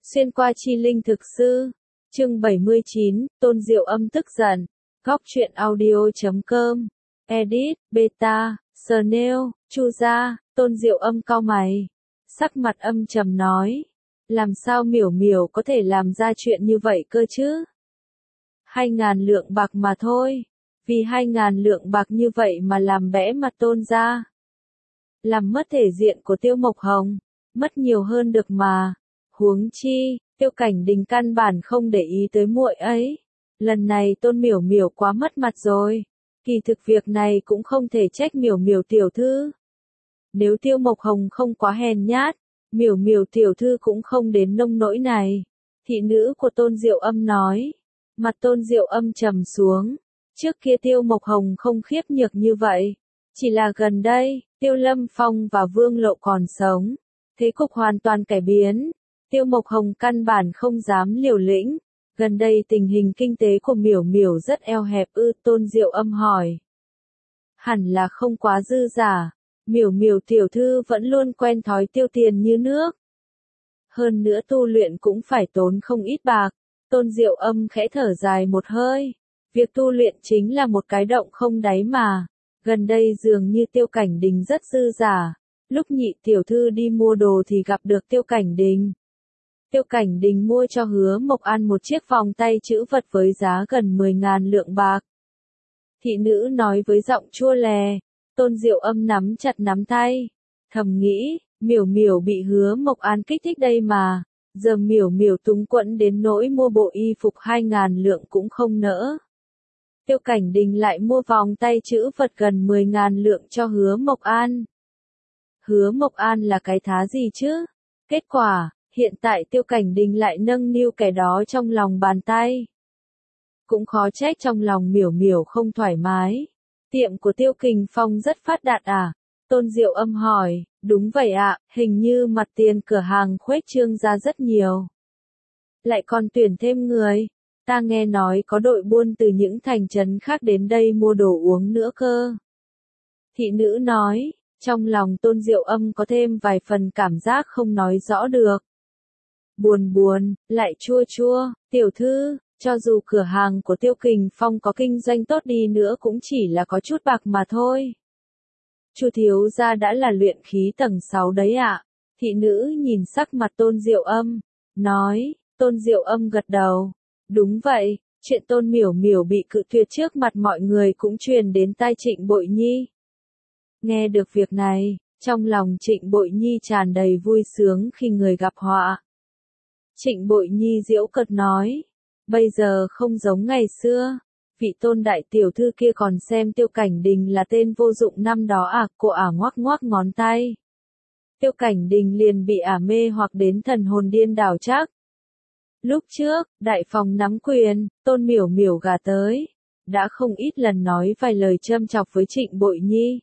Xuyên qua chi linh thực sư. Chương 79, Tôn Diệu Âm tức giận. Góc truyện audio.com. Edit, Beta, Snail, Chu Gia. Tôn Diệu Âm cau mày. Sắc mặt âm trầm nói. Làm sao miểu miểu có thể làm ra chuyện như vậy cơ chứ? 2.000 lượng bạc mà thôi. Vì 2.000 lượng bạc như vậy mà làm bẽ mặt Tôn gia. Làm mất thể diện của Tiêu Mộc Hồng. Mất nhiều hơn được mà. Huống chi, Tiêu Cảnh Đình căn bản không để ý tới muội ấy. Lần này Tôn miểu miểu quá mất mặt rồi. Kỳ thực việc này cũng không thể trách miểu miểu tiểu thư. Nếu Tiêu Mộc Hồng không quá hèn nhát, miểu miểu tiểu thư cũng không đến nông nỗi này. Thị nữ của Tôn Diệu Âm nói. Mặt Tôn Diệu Âm trầm xuống. Trước kia Tiêu Mộc Hồng không khiếp nhược như vậy. Chỉ là gần đây, Tiêu Lâm Phong và Vương Lộ còn sống. Thế cục hoàn toàn cải biến. Tiêu Mộc Hồng căn bản không dám liều lĩnh. Gần đây tình hình kinh tế của miểu miểu rất eo hẹp ư? Tôn Diệu Âm hỏi. Hẳn là không quá dư giả. Miểu miểu tiểu thư vẫn luôn quen thói tiêu tiền như nước. Hơn nữa tu luyện cũng phải tốn không ít bạc. Tôn Diệu Âm khẽ thở dài một hơi. Việc tu luyện chính là một cái động không đáy mà. Gần đây dường như Tiêu Cảnh Đình rất dư giả. Lúc nhị tiểu thư đi mua đồ thì gặp được Tiêu Cảnh Đình. Tiêu Cảnh Đình mua cho Hứa Mộc An một chiếc vòng tay trữ vật với giá gần 10.000 lượng bạc. Thị nữ nói với giọng chua lè. Tôn Diệu Âm nắm chặt nắm tay. Thầm nghĩ, miểu miểu bị Hứa Mộc An kích thích đây mà. Giờ miểu miểu túng quẫn đến nỗi mua bộ y phục 2.000 lượng cũng không nỡ. Tiêu Cảnh Đình lại mua vòng tay trữ vật gần 10.000 lượng cho Hứa Mộc An. Hứa Mộc An là cái thá gì chứ? Kết quả, hiện tại Tiêu Cảnh Đình lại nâng niu kẻ đó trong lòng bàn tay. Cũng khó trách trong lòng miểu miểu không thoải mái. Tiệm của Tiêu Kình Phong rất phát đạt à? Tôn Diệu Âm hỏi. Đúng vậy ạ, hình như mặt tiền cửa hàng khuếch trương ra rất nhiều. Lại còn tuyển thêm người. Ta nghe nói có đội buôn từ những thành trấn khác đến đây mua đồ uống nữa cơ. Thị nữ nói, trong lòng Tôn Diệu Âm có thêm vài phần cảm giác không nói rõ được. Buồn buồn, lại chua chua, tiểu thư, cho dù cửa hàng của Tiêu Kình Phong có kinh doanh tốt đi nữa cũng chỉ là có chút bạc mà thôi. Chu thiếu gia đã là luyện khí tầng 6 đấy ạ. Thị nữ nhìn sắc mặt Tôn Diệu Âm, nói. Tôn Diệu Âm gật đầu. Đúng vậy, chuyện Tôn miểu miểu bị cự tuyệt trước mặt mọi người cũng truyền đến tai Trịnh Bội Nhi. Nghe được việc này, trong lòng Trịnh Bội Nhi tràn đầy vui sướng khi người gặp họa. Trịnh Bội Nhi giễu cợt nói, bây giờ không giống ngày xưa, vị Tôn đại tiểu thư kia còn xem Tiêu Cảnh Đình là tên vô dụng năm đó à? Cô ả ngoắc ngoắc ngón tay. Tiêu Cảnh Đình liền bị ả mê hoặc đến thần hồn điên đảo chắc. Lúc trước, đại phòng nắm quyền, Tôn miểu miểu gả tới, đã không ít lần nói vài lời châm chọc với Trịnh Bội Nhi.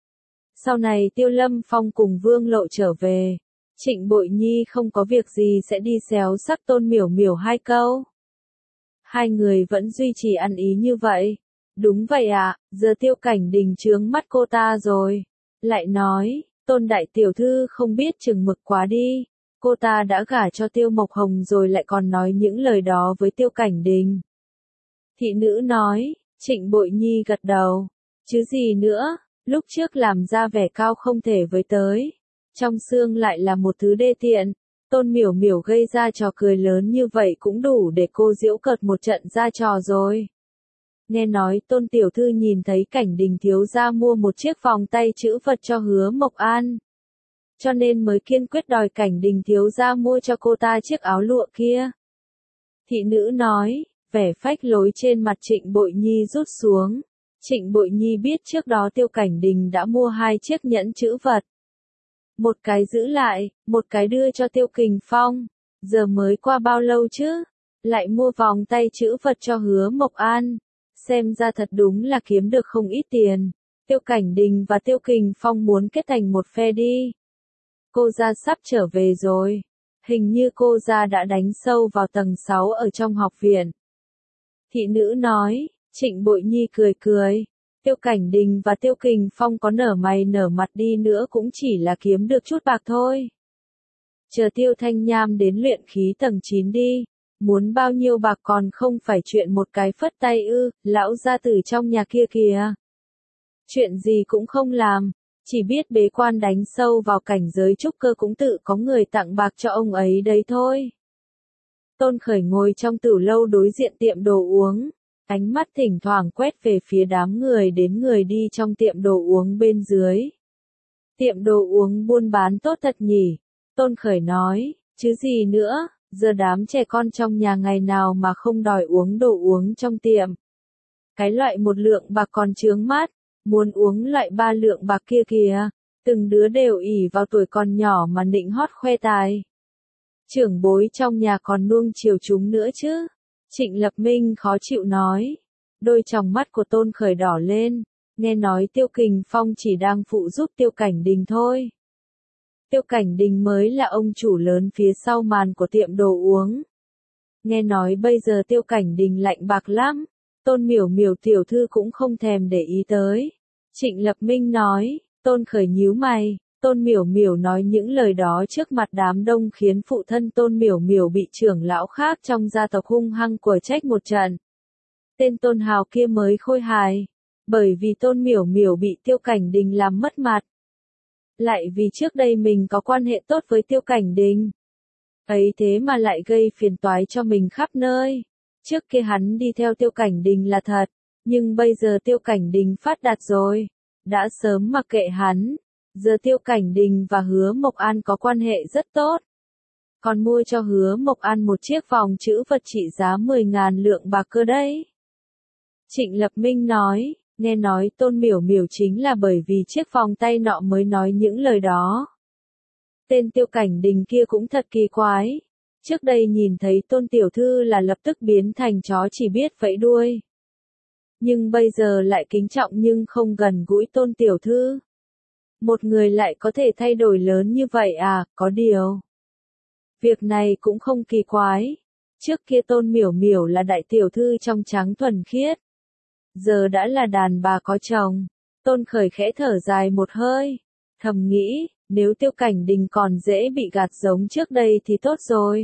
Sau này Tiêu Lâm Phong cùng Vương Lộ trở về, Trịnh Bội Nhi không có việc gì sẽ đi xéo sắc Tôn miểu miểu hai câu. Hai người vẫn duy trì ăn ý như vậy. Đúng vậy ạ, giờ Tiêu Cảnh Đình chướng mắt cô ta rồi. Lại nói, Tôn đại tiểu thư không biết chừng mực quá đi. Cô ta đã gả cho Tiêu Mộc Hồng rồi lại còn nói những lời đó với Tiêu Cảnh Đình. Thị nữ nói, Trịnh Bội Nhi gật đầu. Chứ gì nữa, lúc trước làm ra vẻ cao không thể với tới. Trong xương lại là một thứ đê tiện. Tôn miểu miểu gây ra trò cười lớn như vậy cũng đủ để cô giễu cợt một trận ra trò rồi. Nghe nói Tôn tiểu thư nhìn thấy Cảnh Đình thiếu gia mua một chiếc vòng tay trữ vật cho Hứa Mộc An. Cho nên mới kiên quyết đòi Cảnh Đình thiếu gia mua cho cô ta chiếc áo lụa kia. Thị nữ nói, vẻ phách lối trên mặt Trịnh Bội Nhi rút xuống. Trịnh Bội Nhi biết trước đó Tiêu Cảnh Đình đã mua 2 chiếc nhẫn trữ vật. Một cái giữ lại, một cái đưa cho Tiêu Kình Phong. Giờ mới qua bao lâu chứ? Lại mua vòng tay trữ vật cho Hứa Mộc An. Xem ra thật đúng là kiếm được không ít tiền. Tiêu Cảnh Đình và Tiêu Kình Phong muốn kết thành một phe đi. Cô gia sắp trở về rồi. Hình như cô gia đã đánh sâu vào tầng 6 ở trong học viện. Thị nữ nói, Trịnh Bội Nhi cười cười. Tiêu Cảnh Đình và Tiêu Kình Phong có nở mày nở mặt đi nữa cũng chỉ là kiếm được chút bạc thôi. chờ Tiêu Thanh Nham đến luyện khí tầng 9 đi. Muốn bao nhiêu bạc còn không phải chuyện một cái phất tay ư, lão gia tử trong nhà kia kìa. Chuyện gì cũng không làm, chỉ biết bế quan đánh sâu vào cảnh giới trúc cơ cũng tự có người tặng bạc cho ông ấy đấy thôi. Tôn Khởi ngồi trong tửu lâu đối diện tiệm đồ uống, ánh mắt thỉnh thoảng quét về phía đám người đến người đi trong tiệm đồ uống bên dưới. Tiệm đồ uống buôn bán tốt thật nhỉ, Tôn Khởi nói, chứ gì nữa, giờ đám trẻ con trong nhà ngày nào mà không đòi uống đồ uống trong tiệm. Cái loại 1 lượng bạc còn chướng mắt, muốn uống loại 3 lượng bạc kia kìa, từng đứa đều ỷ vào tuổi còn nhỏ mà nịnh hót khoe tài. Trưởng bối trong nhà còn nuông chiều chúng nữa chứ. Trịnh Lập Minh khó chịu nói. Đôi tròng mắt của Tôn Khởi đỏ lên, nghe nói Tiêu Kình Phong chỉ đang phụ giúp Tiêu Cảnh Đình thôi. Tiêu Cảnh Đình mới là ông chủ lớn phía sau màn của tiệm đồ uống. Nghe nói bây giờ Tiêu Cảnh Đình lạnh bạc lắm, Tôn Miểu Miểu tiểu thư cũng không thèm để ý tới. Trịnh Lập Minh nói, Tôn Khởi nhíu mày, Tôn Miểu Miểu nói những lời đó trước mặt đám đông khiến phụ thân Tôn Miểu Miểu bị trưởng lão khác trong gia tộc hung hăng quở trách một trận. Tên Tôn Hào kia mới khôi hài, bởi vì Tôn Miểu Miểu bị Tiêu Cảnh Đình làm mất mặt. Lại vì trước đây mình có quan hệ tốt với Tiêu Cảnh Đình. Ấy thế mà lại gây phiền toái cho mình khắp nơi. Trước kia hắn đi theo Tiêu Cảnh Đình là thật, nhưng bây giờ Tiêu Cảnh Đình phát đạt rồi, đã sớm mặc kệ hắn. Giờ Tiêu Cảnh Đình và Hứa Mộc An có quan hệ rất tốt. Còn mua cho Hứa Mộc An một chiếc vòng trữ vật trị giá 10.000 lượng bạc cơ đấy. Trịnh Lập Minh nói, nghe nói Tôn Miểu Miểu chính là bởi vì chiếc vòng tay nọ mới nói những lời đó. Tên Tiêu Cảnh Đình kia cũng thật kỳ quái. Trước đây nhìn thấy Tôn Tiểu Thư là lập tức biến thành chó chỉ biết vẫy đuôi. Nhưng bây giờ lại kính trọng nhưng không gần gũi Tôn Tiểu Thư. Một người lại có thể thay đổi lớn như vậy à, có điều. Việc này cũng không kỳ quái. Trước kia Tôn Miểu Miểu là đại tiểu thư trong trắng thuần khiết. Giờ đã là đàn bà có chồng. Tôn Khởi khẽ thở dài một hơi. Thầm nghĩ, nếu Tiêu Cảnh Đình còn dễ bị gạt giống trước đây thì tốt rồi.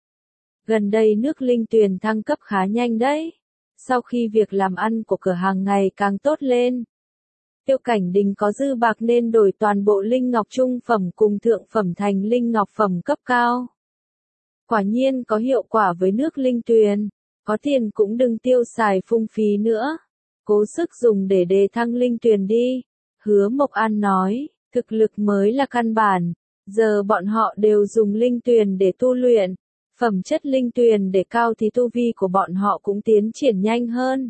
Gần đây nước linh tuyền thăng cấp khá nhanh đấy. Sau khi việc làm ăn của cửa hàng ngày càng tốt lên. Tiêu Cảnh Đình có dư bạc nên đổi toàn bộ linh ngọc trung phẩm cùng thượng phẩm thành linh ngọc phẩm cấp cao. Quả nhiên có hiệu quả với nước linh tuyền, có tiền cũng đừng tiêu xài phung phí nữa. Cố sức dùng để đề thăng linh tuyền đi. Hứa Mộc An nói, thực lực mới là căn bản, giờ bọn họ đều dùng linh tuyền để tu luyện. Phẩm chất linh tuyền để cao thì tu vi của bọn họ cũng tiến triển nhanh hơn.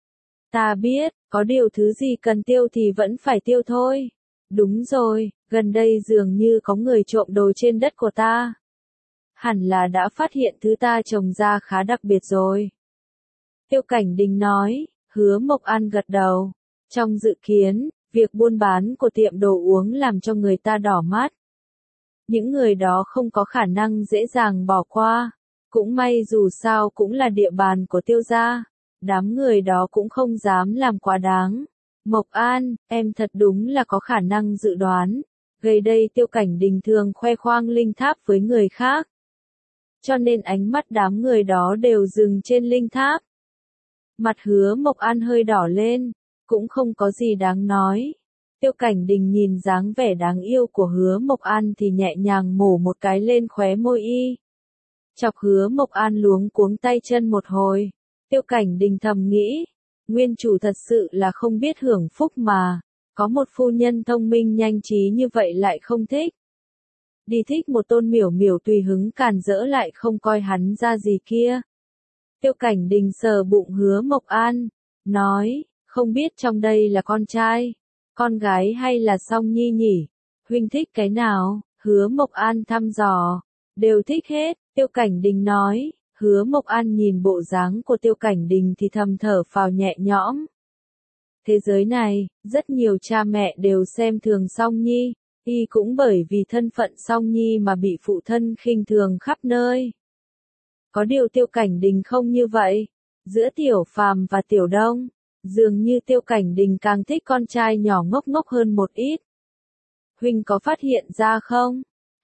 Ta biết, có điều thứ gì cần tiêu thì vẫn phải tiêu thôi. Đúng rồi, gần đây dường như có người trộm đồ trên đất của ta. Hẳn là đã phát hiện thứ ta trồng ra khá đặc biệt rồi. Tiêu Cảnh Đình nói, Hứa Mộc An gật đầu. Trong dự kiến, việc buôn bán của tiệm đồ uống làm cho người ta đỏ mắt. Những người đó không có khả năng dễ dàng bỏ qua. Cũng may dù sao cũng là địa bàn của Tiêu gia. Đám người đó cũng không dám làm quá đáng. Mộc An, em thật đúng là có khả năng dự đoán. Gây đây Tiêu Cảnh Đình thường khoe khoang linh tháp với người khác. Cho nên ánh mắt đám người đó đều dừng trên linh tháp. Mặt Hứa Mộc An hơi đỏ lên, cũng không có gì đáng nói. Tiêu Cảnh Đình nhìn dáng vẻ đáng yêu của Hứa Mộc An thì nhẹ nhàng mổ một cái lên khóe môi y. Chọc Hứa Mộc An luống cuống tay chân một hồi. Tiêu Cảnh Đình thầm nghĩ, nguyên chủ thật sự là không biết hưởng phúc mà, có một phu nhân thông minh nhanh trí như vậy lại không thích. Đi thích một Tôn Miểu Miểu tùy hứng càn rỡ lại không coi hắn ra gì kia. Tiêu Cảnh Đình sờ bụng Hứa Mộc An, nói, không biết trong đây là con trai, con gái hay là Song Nhi nhỉ? Huynh thích cái nào? Hứa Mộc An thăm dò, đều thích hết, Tiêu Cảnh Đình nói. Hứa Mộc An nhìn bộ dáng của Tiêu Cảnh Đình thì thầm thở phào nhẹ nhõm. Thế giới này, rất nhiều cha mẹ đều xem thường Song Nhi, y cũng bởi vì thân phận Song Nhi mà bị phụ thân khinh thường khắp nơi. Có điều Tiêu Cảnh Đình không như vậy. Giữa Tiểu Phàm và Tiểu Đông, dường như Tiêu Cảnh Đình càng thích con trai nhỏ ngốc ngốc hơn một ít. Huynh có phát hiện ra không?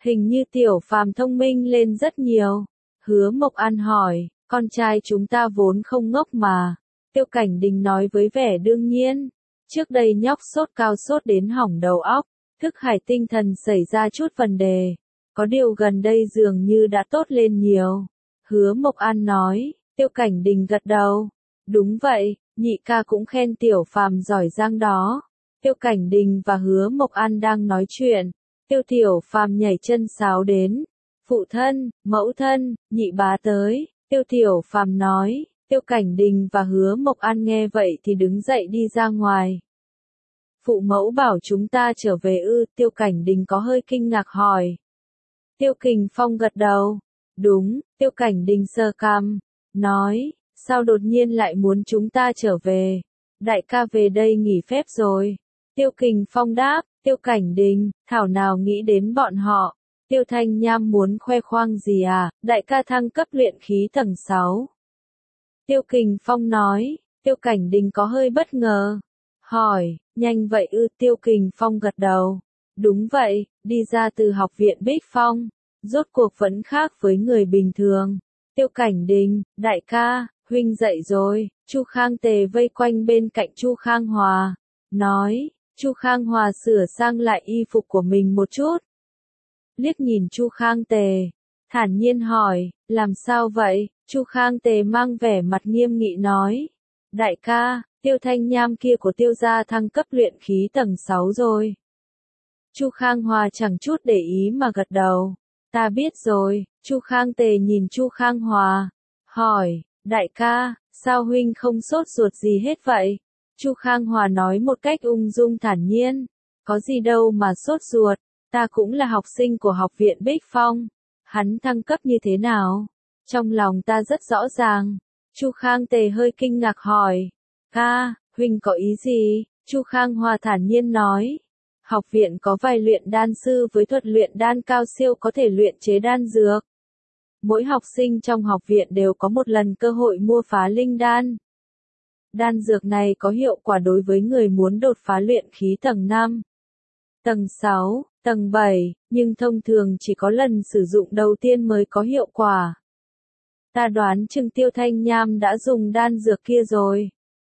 Hình như Tiểu Phàm thông minh lên rất nhiều. Hứa Mộc An hỏi, con trai chúng ta vốn không ngốc mà. Tiêu Cảnh Đình nói với vẻ đương nhiên. Trước đây nhóc sốt cao sốt đến hỏng đầu óc, thức hải tinh thần xảy ra chút vấn đề. Có điều gần đây dường như đã tốt lên nhiều. Hứa Mộc An nói, Tiêu Cảnh Đình gật đầu. Đúng vậy, nhị ca cũng khen Tiểu Phàm giỏi giang đó. Tiêu Cảnh Đình và Hứa Mộc An đang nói chuyện. Tiểu Phàm nhảy chân sáo đến. Phụ thân, mẫu thân, nhị bá tới. Tiểu Phàm nói. Tiêu Cảnh Đình và Hứa Mộc An nghe vậy thì đứng dậy đi ra ngoài. Phụ mẫu bảo chúng ta trở về ư? Tiêu Cảnh Đình có hơi kinh ngạc hỏi. Tiêu Kình Phong gật đầu. Đúng, Tiêu Cảnh Đình sờ cằm, nói, sao đột nhiên lại muốn chúng ta trở về? Đại ca về đây nghỉ phép rồi. Tiêu Kình Phong đáp, Tiêu Cảnh Đình, thảo nào nghĩ đến bọn họ. Tiêu Thanh Nham muốn khoe khoang gì à? Đại ca thăng cấp luyện khí tầng 6. Tiêu Kình Phong nói. Tiêu Cảnh Đình có hơi bất ngờ. Hỏi, nhanh vậy ư? Tiêu Kình Phong gật đầu. Đúng vậy, đi ra từ học viện Bích Phong. Rốt cuộc vẫn khác với người bình thường. Tiêu Cảnh Đình, đại ca, huynh dậy rồi. Chu Khang Tề vây quanh bên cạnh Chu Khang Hòa. Nói, Chu Khang Hòa sửa sang lại y phục của mình một chút. Liếc nhìn Chu Khang Tề, thản nhiên hỏi, làm sao vậy? Chu Khang Tề mang vẻ mặt nghiêm nghị nói. Đại ca, Tiêu Thanh Nham kia của Tiêu gia thăng cấp luyện khí tầng 6 rồi. Chu Khang Hòa chẳng chút để ý mà gật đầu. Ta biết rồi. Chu Khang Tề nhìn Chu Khang Hòa. Hỏi, đại ca, sao huynh không sốt ruột gì hết vậy? Chu Khang Hòa nói một cách ung dung thản nhiên. Có gì đâu mà sốt ruột, ta cũng là học sinh của học viện Bích Phong. Hắn thăng cấp như thế nào? Trong lòng ta rất rõ ràng. Chu Khang Tề hơi kinh ngạc hỏi. Ca, huynh có ý gì? Chu Khang Hòa thản nhiên nói. Học viện có vài luyện đan sư với thuật luyện đan cao siêu có thể luyện chế đan dược. Mỗi học sinh trong học viện đều có một lần cơ hội mua phá linh đan. Đan dược này có hiệu quả đối với người muốn đột phá luyện khí tầng 5, tầng 6, tầng 7, nhưng thông thường chỉ có lần sử dụng đầu tiên mới có hiệu quả. Ta đoán chừng Tiêu Thanh Nham đã dùng đan dược kia rồi.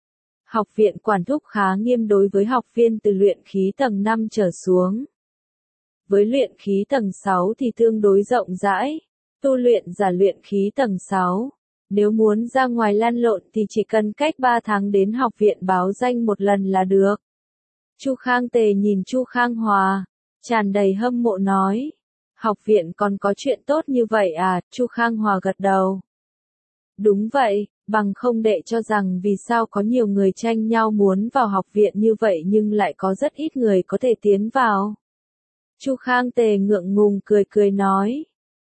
Học viện quản thúc khá nghiêm đối với học viên từ luyện khí tầng 5 trở xuống. Với luyện khí tầng 6 thì tương đối rộng rãi. Tu luyện giả luyện khí tầng 6. Nếu muốn ra ngoài lăn lộn thì chỉ cần cách 3 tháng đến học viện báo danh một lần là được. Chu Khang Tề nhìn Chu Khang Hòa, tràn đầy hâm mộ nói. Học viện còn có chuyện tốt như vậy à? Chu Khang Hòa gật đầu. Đúng vậy, bằng không đệ cho rằng vì sao có nhiều người tranh nhau muốn vào học viện như vậy nhưng lại có rất ít người có thể tiến vào. Chu Khang Tề ngượng ngùng cười cười nói.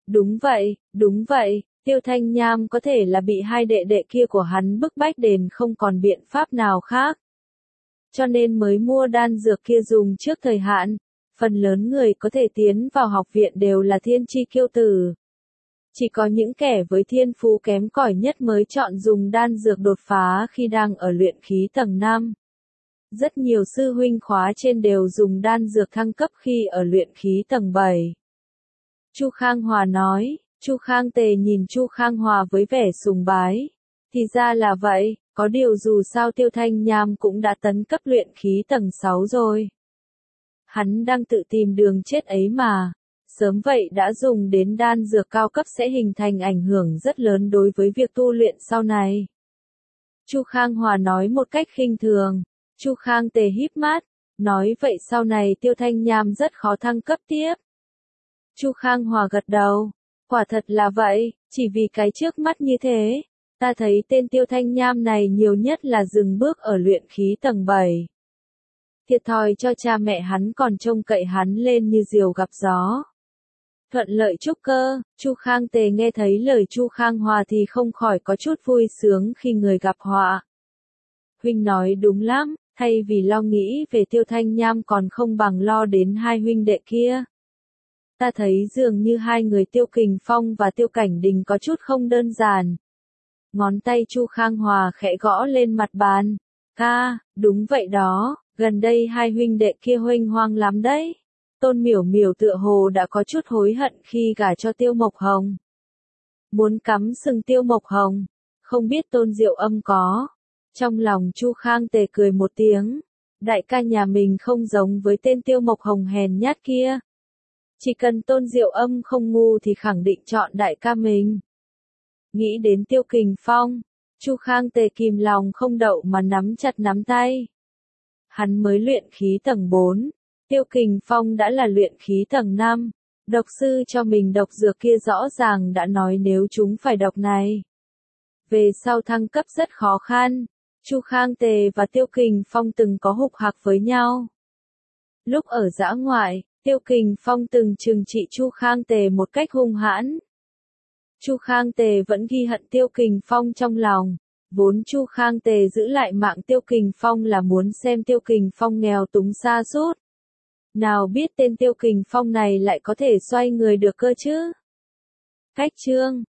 Đúng vậy, Tiêu Thanh Nham có thể là bị hai đệ đệ kia của hắn bức bách đến không còn biện pháp nào khác. Cho nên mới mua đan dược kia dùng trước thời hạn. Phần lớn người có thể tiến vào học viện đều là thiên chi kiêu tử. Chỉ có những kẻ với thiên phú kém cỏi nhất mới chọn dùng đan dược đột phá khi đang ở luyện khí tầng 5. Rất nhiều sư huynh khóa trên đều dùng đan dược thăng cấp khi ở luyện khí tầng 7. Chu Khang Hòa nói. Chu Khang Tề nhìn Chu Khang Hòa với vẻ sùng bái. Thì ra là vậy, có điều dù sao Tiêu Thanh Nham cũng đã tấn cấp luyện khí tầng 6 rồi. Hắn đang tự tìm đường chết ấy mà. Sớm vậy đã dùng đến đan dược cao cấp sẽ hình thành ảnh hưởng rất lớn đối với việc tu luyện sau này. Chu Khang Hòa nói một cách khinh thường. Chu Khang Tề híp mắt, nói vậy sau này Tiêu Thanh Nham rất khó thăng cấp tiếp. Chu Khang Hòa gật đầu. Quả thật là vậy, chỉ vì cái trước mắt như thế. Ta thấy tên Tiêu Thanh Nham này nhiều nhất là dừng bước ở luyện khí tầng 7. Thiệt thòi cho cha mẹ hắn còn trông cậy hắn lên như diều gặp gió. Thuận lợi trúc cơ, Chu Khang Tề nghe thấy lời Chu Khang Hòa thì không khỏi có chút vui sướng khi người gặp họa. Huynh nói đúng lắm, thay vì lo nghĩ về Tiêu Thanh Nham còn không bằng lo đến hai huynh đệ kia. Ta thấy dường như hai người Tiêu Kình Phong và Tiêu Cảnh Đình có chút không đơn giản. Ngón tay Chu Khang Hòa khẽ gõ lên mặt bàn. Ca, đúng vậy đó, gần đây hai huynh đệ kia huênh hoang lắm đấy. Tôn Miểu Miểu tựa hồ đã có chút hối hận khi gả cho Tiêu Mộc Hồng. Muốn cắm sừng Tiêu Mộc Hồng, không biết Tôn Diệu Âm có. Trong lòng Chu Khang Tề cười một tiếng, đại ca nhà mình không giống với tên Tiêu Mộc Hồng hèn nhát kia. Chỉ cần Tôn Diệu Âm không ngu thì khẳng định chọn đại ca mình. Nghĩ đến Tiêu Kình Phong, Chu Khang Tề kìm lòng không đậu mà nắm chặt nắm tay. Hắn mới luyện khí tầng 4, Tiêu Kình Phong đã là luyện khí tầng 5. Độc sư cho mình độc dược kia rõ ràng đã nói nếu chúng phải độc này, về sau thăng cấp rất khó khăn. Chu Khang Tề và Tiêu Kình Phong từng có hục hặc với nhau. Lúc ở dã ngoại, Tiêu Kình Phong từng trừng trị Chu Khang Tề một cách hung hãn. Chu Khang Tề vẫn ghi hận Tiêu Kình Phong trong lòng. Vốn Chu Khang Tề giữ lại mạng Tiêu Kình Phong là muốn xem Tiêu Kình Phong nghèo túng sa sút. Nào biết tên Tiêu Kình Phong này lại có thể xoay người được cơ chứ. Cách chương